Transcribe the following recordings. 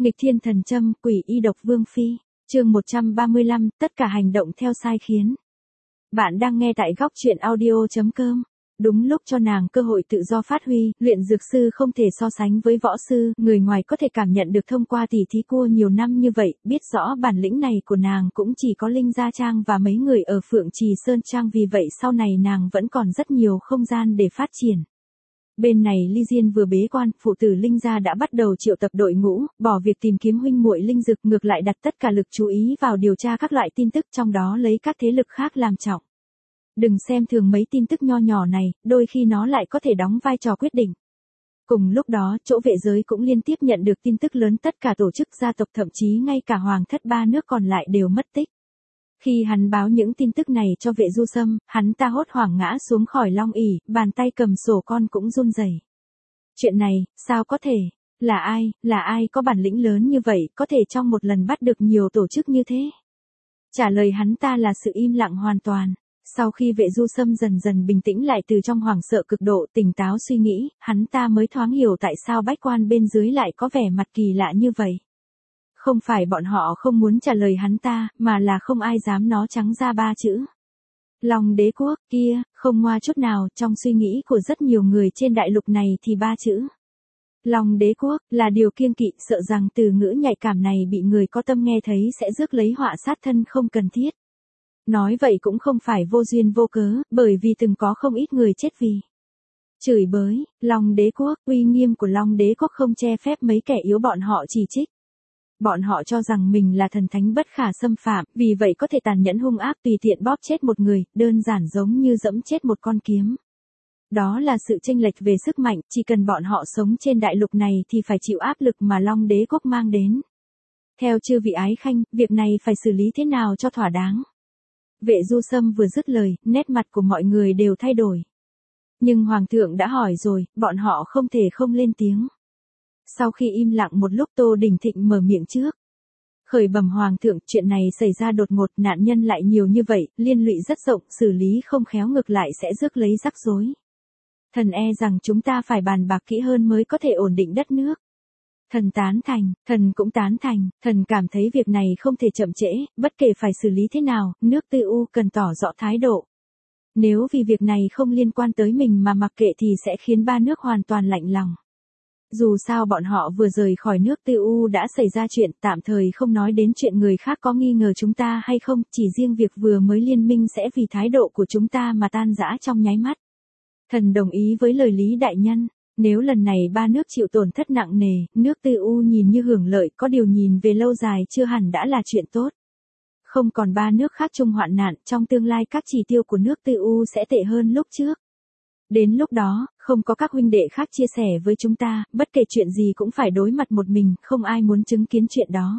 Nghịch thiên thần châm, quỷ y độc vương phi. Chương 135, tất cả hành động theo sai khiến. Bạn đang nghe tại góc truyện audio.com. Đúng lúc cho nàng cơ hội tự do phát huy, luyện dược sư không thể so sánh với võ sư, người ngoài có thể cảm nhận được thông qua tỉ thí cua nhiều năm như vậy, biết rõ bản lĩnh này của nàng cũng chỉ có Linh Gia Trang và mấy người ở Phượng Trì Sơn Trang, vì vậy sau này nàng vẫn còn rất nhiều không gian để phát triển. Bên này Ly Diên vừa bế quan, phụ tử Linh Gia đã bắt đầu triệu tập đội ngũ, bỏ việc tìm kiếm huynh muội linh dược, ngược lại đặt tất cả lực chú ý vào điều tra các loại tin tức, trong đó lấy các thế lực khác làm trọng. Đừng xem thường mấy tin tức nho nhỏ này, đôi khi nó lại có thể đóng vai trò quyết định. Cùng lúc đó, chỗ vệ giới cũng liên tiếp nhận được tin tức lớn, tất cả tổ chức gia tộc, thậm chí ngay cả hoàng thất ba nước còn lại đều mất tích. Khi hắn báo những tin tức này cho Vệ Du Sâm, hắn ta hốt hoảng ngã xuống khỏi long ỷ, bàn tay cầm sổ con cũng run rẩy. Chuyện này, sao có thể? Là ai có bản lĩnh lớn như vậy, có thể trong một lần bắt được nhiều tổ chức như thế? Trả lời hắn ta là sự im lặng hoàn toàn. Sau khi Vệ Du Sâm dần dần bình tĩnh lại từ trong hoảng sợ cực độ, tỉnh táo suy nghĩ, hắn ta mới thoáng hiểu tại sao bách quan bên dưới lại có vẻ mặt kỳ lạ như vậy. Không phải bọn họ không muốn trả lời hắn ta, mà là không ai dám nói trắng ra ba chữ. Long đế quốc kia, không ngoa chút nào, trong suy nghĩ của rất nhiều người trên đại lục này thì ba chữ Long đế quốc là điều kiêng kỵ, sợ rằng từ ngữ nhạy cảm này bị người có tâm nghe thấy sẽ rước lấy họa sát thân không cần thiết. Nói vậy cũng không phải vô duyên vô cớ, bởi vì từng có không ít người chết vì chửi bới. Long đế quốc, uy nghiêm của Long đế quốc không che phép mấy kẻ yếu bọn họ chỉ trích. Bọn họ cho rằng mình là thần thánh bất khả xâm phạm, vì vậy có thể tàn nhẫn hung ác tùy tiện bóp chết một người, đơn giản giống như dẫm chết một con kiến. Đó là sự chênh lệch về sức mạnh, chỉ cần bọn họ sống trên đại lục này thì phải chịu áp lực mà Long đế quốc mang đến. Theo chư vị ái khanh, việc này phải xử lý thế nào cho thỏa đáng? Vệ Du Sâm vừa dứt lời, nét mặt của mọi người đều thay đổi. Nhưng Hoàng thượng đã hỏi rồi, bọn họ không thể không lên tiếng. Sau khi im lặng một lúc, Tô Đình Thịnh mở miệng trước. Khởi bẩm Hoàng thượng, chuyện này xảy ra đột ngột, nạn nhân lại nhiều như vậy, liên lụy rất rộng, xử lý không khéo ngược lại sẽ rước lấy rắc rối. Thần e rằng chúng ta phải bàn bạc kỹ hơn mới có thể ổn định đất nước. Thần tán thành, thần cũng tán thành, thần cảm thấy việc này không thể chậm trễ, bất kể phải xử lý thế nào, nước Tư U cần tỏ rõ thái độ. Nếu vì việc này không liên quan tới mình mà mặc kệ thì sẽ khiến ba nước hoàn toàn lạnh lòng. Dù sao bọn họ vừa rời khỏi nước Tư U đã xảy ra chuyện, tạm thời không nói đến chuyện người khác có nghi ngờ chúng ta hay không, chỉ riêng việc vừa mới liên minh sẽ vì thái độ của chúng ta mà tan rã trong nháy mắt. Thần đồng ý với lời Lý đại nhân, nếu lần này ba nước chịu tổn thất nặng nề, nước Tư U nhìn như hưởng lợi, có điều nhìn về lâu dài chưa hẳn đã là chuyện tốt. Không còn ba nước khác chung hoạn nạn, trong tương lai các chỉ tiêu của nước Tư U sẽ tệ hơn lúc trước. Đến lúc đó, không có các huynh đệ khác chia sẻ với chúng ta, bất kể chuyện gì cũng phải đối mặt một mình, không ai muốn chứng kiến chuyện đó.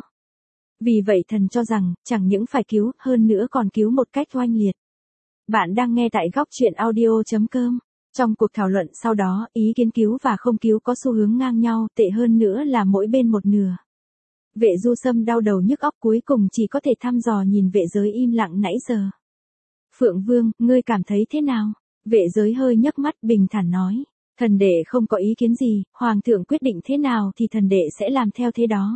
Vì vậy thần cho rằng, chẳng những phải cứu, hơn nữa còn cứu một cách oanh liệt. Bạn đang nghe tại góc truyện audio.com. Trong cuộc thảo luận sau đó, ý kiến cứu và không cứu có xu hướng ngang nhau, tệ hơn nữa là mỗi bên một nửa. Vệ Du Sâm đau đầu nhức óc, cuối cùng chỉ có thể thăm dò nhìn vệ giới im lặng nãy giờ. Phượng Vương, ngươi cảm thấy thế nào? Vệ giới hơi nhấc mắt, bình thản nói. Thần đệ không có ý kiến gì, Hoàng thượng quyết định thế nào thì thần đệ sẽ làm theo thế đó.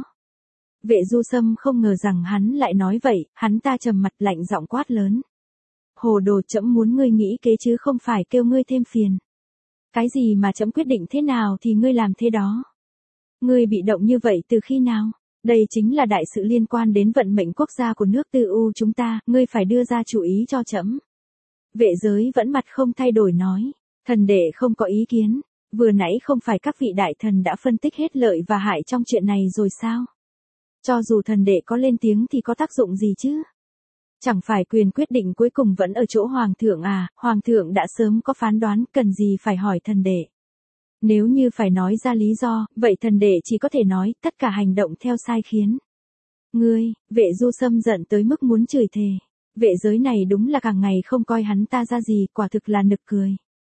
Vệ Du Sâm không ngờ rằng hắn lại nói vậy, hắn ta trầm mặt lạnh giọng quát lớn. Hồ đồ, trẫm muốn ngươi nghĩ kế chứ không phải kêu ngươi thêm phiền. Cái gì mà trẫm quyết định thế nào thì ngươi làm thế đó. Ngươi bị động như vậy từ khi nào? Đây chính là đại sự liên quan đến vận mệnh quốc gia của nước Tư U chúng ta, ngươi phải đưa ra chủ ý cho trẫm. Vệ giới vẫn mặt không thay đổi nói, thần đệ không có ý kiến, vừa nãy không phải các vị đại thần đã phân tích hết lợi và hại trong chuyện này rồi sao? Cho dù thần đệ có lên tiếng thì có tác dụng gì chứ? Chẳng phải quyền quyết định cuối cùng vẫn ở chỗ Hoàng thượng à, Hoàng thượng đã sớm có phán đoán, cần gì phải hỏi thần đệ. Nếu như phải nói ra lý do, vậy thần đệ chỉ có thể nói, tất cả hành động theo sai khiến. Ngươi, Vệ Du Sâm giận tới mức muốn chửi thề. Vệ giới này đúng là càng ngày không coi hắn ta ra gì, quả thực là nực cười.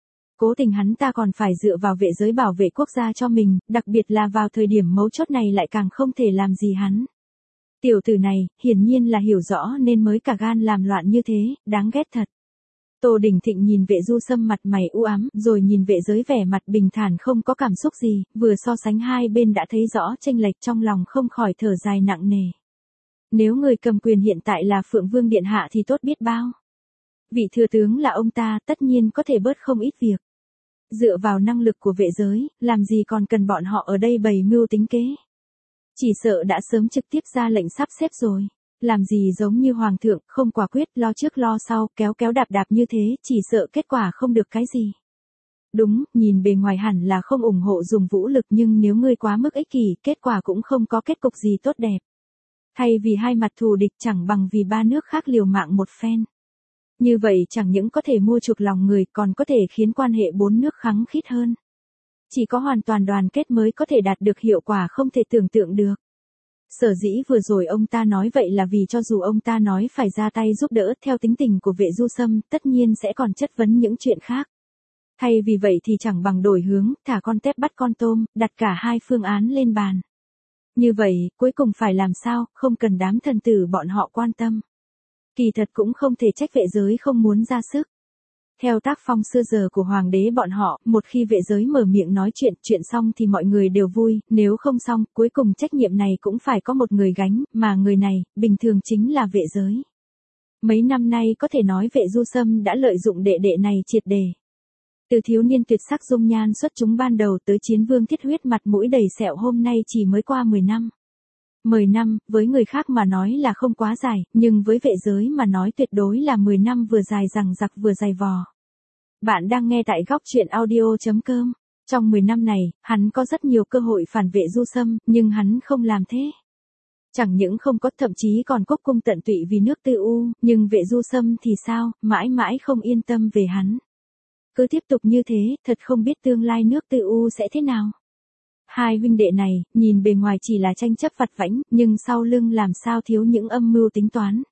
Cố tình hắn ta còn phải dựa vào vệ giới bảo vệ quốc gia cho mình, đặc biệt là vào thời điểm mấu chốt này lại càng không thể làm gì hắn. Tiểu tử này, hiển nhiên là hiểu rõ nên mới cả gan làm loạn như thế, đáng ghét thật. Tô Đình Thịnh nhìn Vệ Du Sâm mặt mày u ám, rồi nhìn Vệ Giới vẻ mặt bình thản không có cảm xúc gì, vừa so sánh hai bên đã thấy rõ chênh lệch, trong lòng không khỏi thở dài nặng nề. Nếu người cầm quyền hiện tại là Phượng Vương Điện Hạ thì tốt biết bao. Vị thừa tướng là ông ta, tất nhiên có thể bớt không ít việc. Dựa vào năng lực của Vệ Giới, làm gì còn cần bọn họ ở đây bày mưu tính kế. Chỉ sợ đã sớm trực tiếp ra lệnh sắp xếp rồi. Làm gì giống như hoàng thượng, không quả quyết, lo trước lo sau, kéo kéo đạp đạp như thế, chỉ sợ kết quả không được cái gì. Đúng, nhìn bề ngoài hẳn là không ủng hộ dùng vũ lực, nhưng nếu ngươi quá mức ích kỷ, kết quả cũng không có kết cục gì tốt đẹp. Thay vì hai mặt thù địch chẳng bằng vì ba nước khác liều mạng một phen. Như vậy chẳng những có thể mua chuộc lòng người, còn có thể khiến quan hệ bốn nước khăng khít hơn. Chỉ có hoàn toàn đoàn kết mới có thể đạt được hiệu quả không thể tưởng tượng được. Sở dĩ vừa rồi ông ta nói vậy là vì cho dù ông ta nói phải ra tay giúp đỡ, theo tính tình của Vệ Du Sâm, tất nhiên sẽ còn chất vấn những chuyện khác. Thay vì vậy thì chẳng bằng đổi hướng, thả con tép bắt con tôm, đặt cả hai phương án lên bàn. Như vậy, cuối cùng phải làm sao, không cần đám thần tử bọn họ quan tâm. Kỳ thật cũng không thể trách Vệ Giới không muốn ra sức. Theo tác phong xưa giờ của hoàng đế bọn họ, một khi Vệ Giới mở miệng nói chuyện xong thì mọi người đều vui, nếu không xong, cuối cùng trách nhiệm này cũng phải có một người gánh, mà người này, bình thường chính là Vệ Giới. Mấy năm nay có thể nói Vệ Du Sâm đã lợi dụng đệ đệ này triệt đề. Từ thiếu niên tuyệt sắc dung nhan xuất chúng ban đầu tới chiến vương thiết huyết mặt mũi đầy sẹo hôm nay chỉ mới qua 10 năm. 10 năm, với người khác mà nói là không quá dài, nhưng với Vệ Giới mà nói tuyệt đối là 10 năm vừa dài dằng dặc vừa dày vò. Bạn đang nghe tại góc truyện audio.com. Trong 10 năm này, hắn có rất nhiều cơ hội phản Vệ Du Sâm, nhưng hắn không làm thế. Chẳng những không có, thậm chí còn cúc cung tận tụy vì nước Tư U, nhưng Vệ Du Sâm thì sao, mãi mãi không yên tâm về hắn. Cứ tiếp tục như thế, thật không biết tương lai nước Tư U sẽ thế nào. Hai huynh đệ này, nhìn bề ngoài chỉ là tranh chấp vặt vãnh, nhưng sau lưng làm sao thiếu những âm mưu tính toán.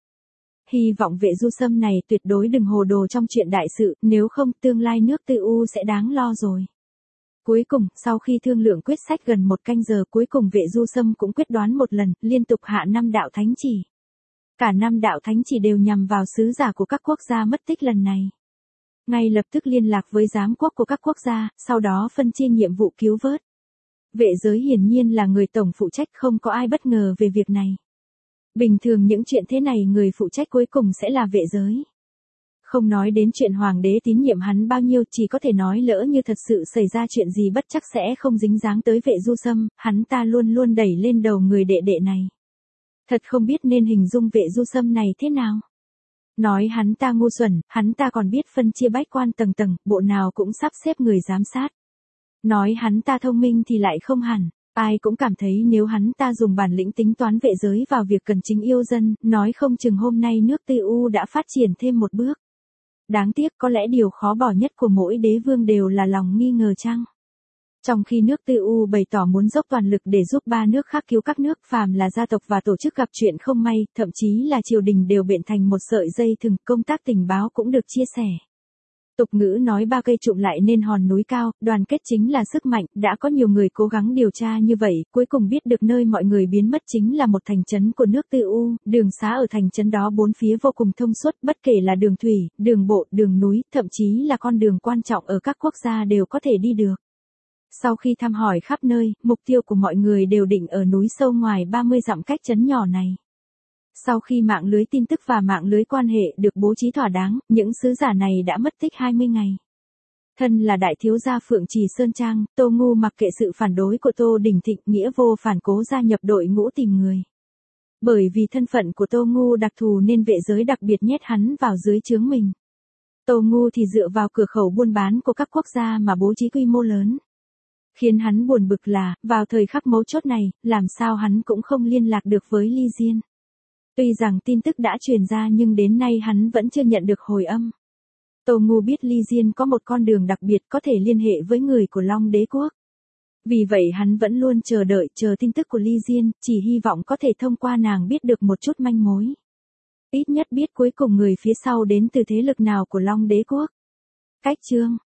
Hy vọng Vệ Du Sâm này tuyệt đối đừng hồ đồ trong chuyện đại sự, nếu không tương lai nước Tư U sẽ đáng lo rồi. Cuối cùng, sau khi thương lượng quyết sách gần 1 canh giờ, cuối cùng Vệ Du Sâm cũng quyết đoán một lần, liên tục hạ 5 đạo thánh chỉ. Cả 5 đạo thánh chỉ đều nhằm vào sứ giả của các quốc gia mất tích lần này. Ngay lập tức liên lạc với giám quốc của các quốc gia, sau đó phân chia nhiệm vụ cứu vớt. Vệ Giới hiển nhiên là người tổng phụ trách, không có ai bất ngờ về việc này. Bình thường những chuyện thế này người phụ trách cuối cùng sẽ là Vệ Giới. Không nói đến chuyện hoàng đế tín nhiệm hắn bao nhiêu, chỉ có thể nói lỡ như thật sự xảy ra chuyện gì bất chắc sẽ không dính dáng tới Vệ Du Sâm, hắn ta luôn luôn đẩy lên đầu người đệ đệ này. Thật không biết nên hình dung Vệ Du Sâm này thế nào. Nói hắn ta ngu xuẩn, hắn ta còn biết phân chia bách quan tầng tầng, bộ nào cũng sắp xếp người giám sát. Nói hắn ta thông minh thì lại không hẳn, ai cũng cảm thấy nếu hắn ta dùng bản lĩnh tính toán Vệ Giới vào việc cần chính yêu dân, nói không chừng hôm nay nước Tư U đã phát triển thêm một bước. Đáng tiếc có lẽ điều khó bỏ nhất của mỗi đế vương đều là lòng nghi ngờ chăng. Trong khi nước Tư U bày tỏ muốn dốc toàn lực để giúp ba nước khác cứu các nước, phàm là gia tộc và tổ chức gặp chuyện không may, thậm chí là triều đình đều bện thành một sợi dây thừng, công tác tình báo cũng được chia sẻ. Tục ngữ nói ba cây trụm lại nên hòn núi cao, đoàn kết chính là sức mạnh, đã có nhiều người cố gắng điều tra như vậy, cuối cùng biết được nơi mọi người biến mất chính là một thành trấn của nước Tư U, đường xá ở thành trấn đó bốn phía vô cùng thông suốt, bất kể là đường thủy, đường bộ, đường núi, thậm chí là con đường quan trọng ở các quốc gia đều có thể đi được. Sau khi thăm hỏi khắp nơi, mục tiêu của mọi người đều định ở núi sâu ngoài 30 dặm cách trấn nhỏ này. Sau khi mạng lưới tin tức và mạng lưới quan hệ được bố trí thỏa đáng, những sứ giả này đã mất tích 20 ngày. Thân là đại thiếu gia Phượng Trì Sơn Trang, Tô Ngu mặc kệ sự phản đối của Tô Đình Thịnh, nghĩa vô phản cố gia nhập đội ngũ tìm người. Bởi vì thân phận của Tô Ngu đặc thù nên Vệ Giới đặc biệt nhét hắn vào dưới trướng mình. Tô Ngu thì dựa vào cửa khẩu buôn bán của các quốc gia mà bố trí quy mô lớn. Khiến hắn buồn bực là, vào thời khắc mấu chốt này, làm sao hắn cũng không liên lạc được với Ly Diên. Tuy rằng tin tức đã truyền ra nhưng đến nay hắn vẫn chưa nhận được hồi âm. Tô Ngu biết Ly Diên có một con đường đặc biệt có thể liên hệ với người của Long Đế Quốc. Vì vậy hắn vẫn luôn chờ tin tức của Ly Diên, chỉ hy vọng có thể thông qua nàng biết được một chút manh mối. Ít nhất biết cuối cùng người phía sau đến từ thế lực nào của Long Đế Quốc. Cách chương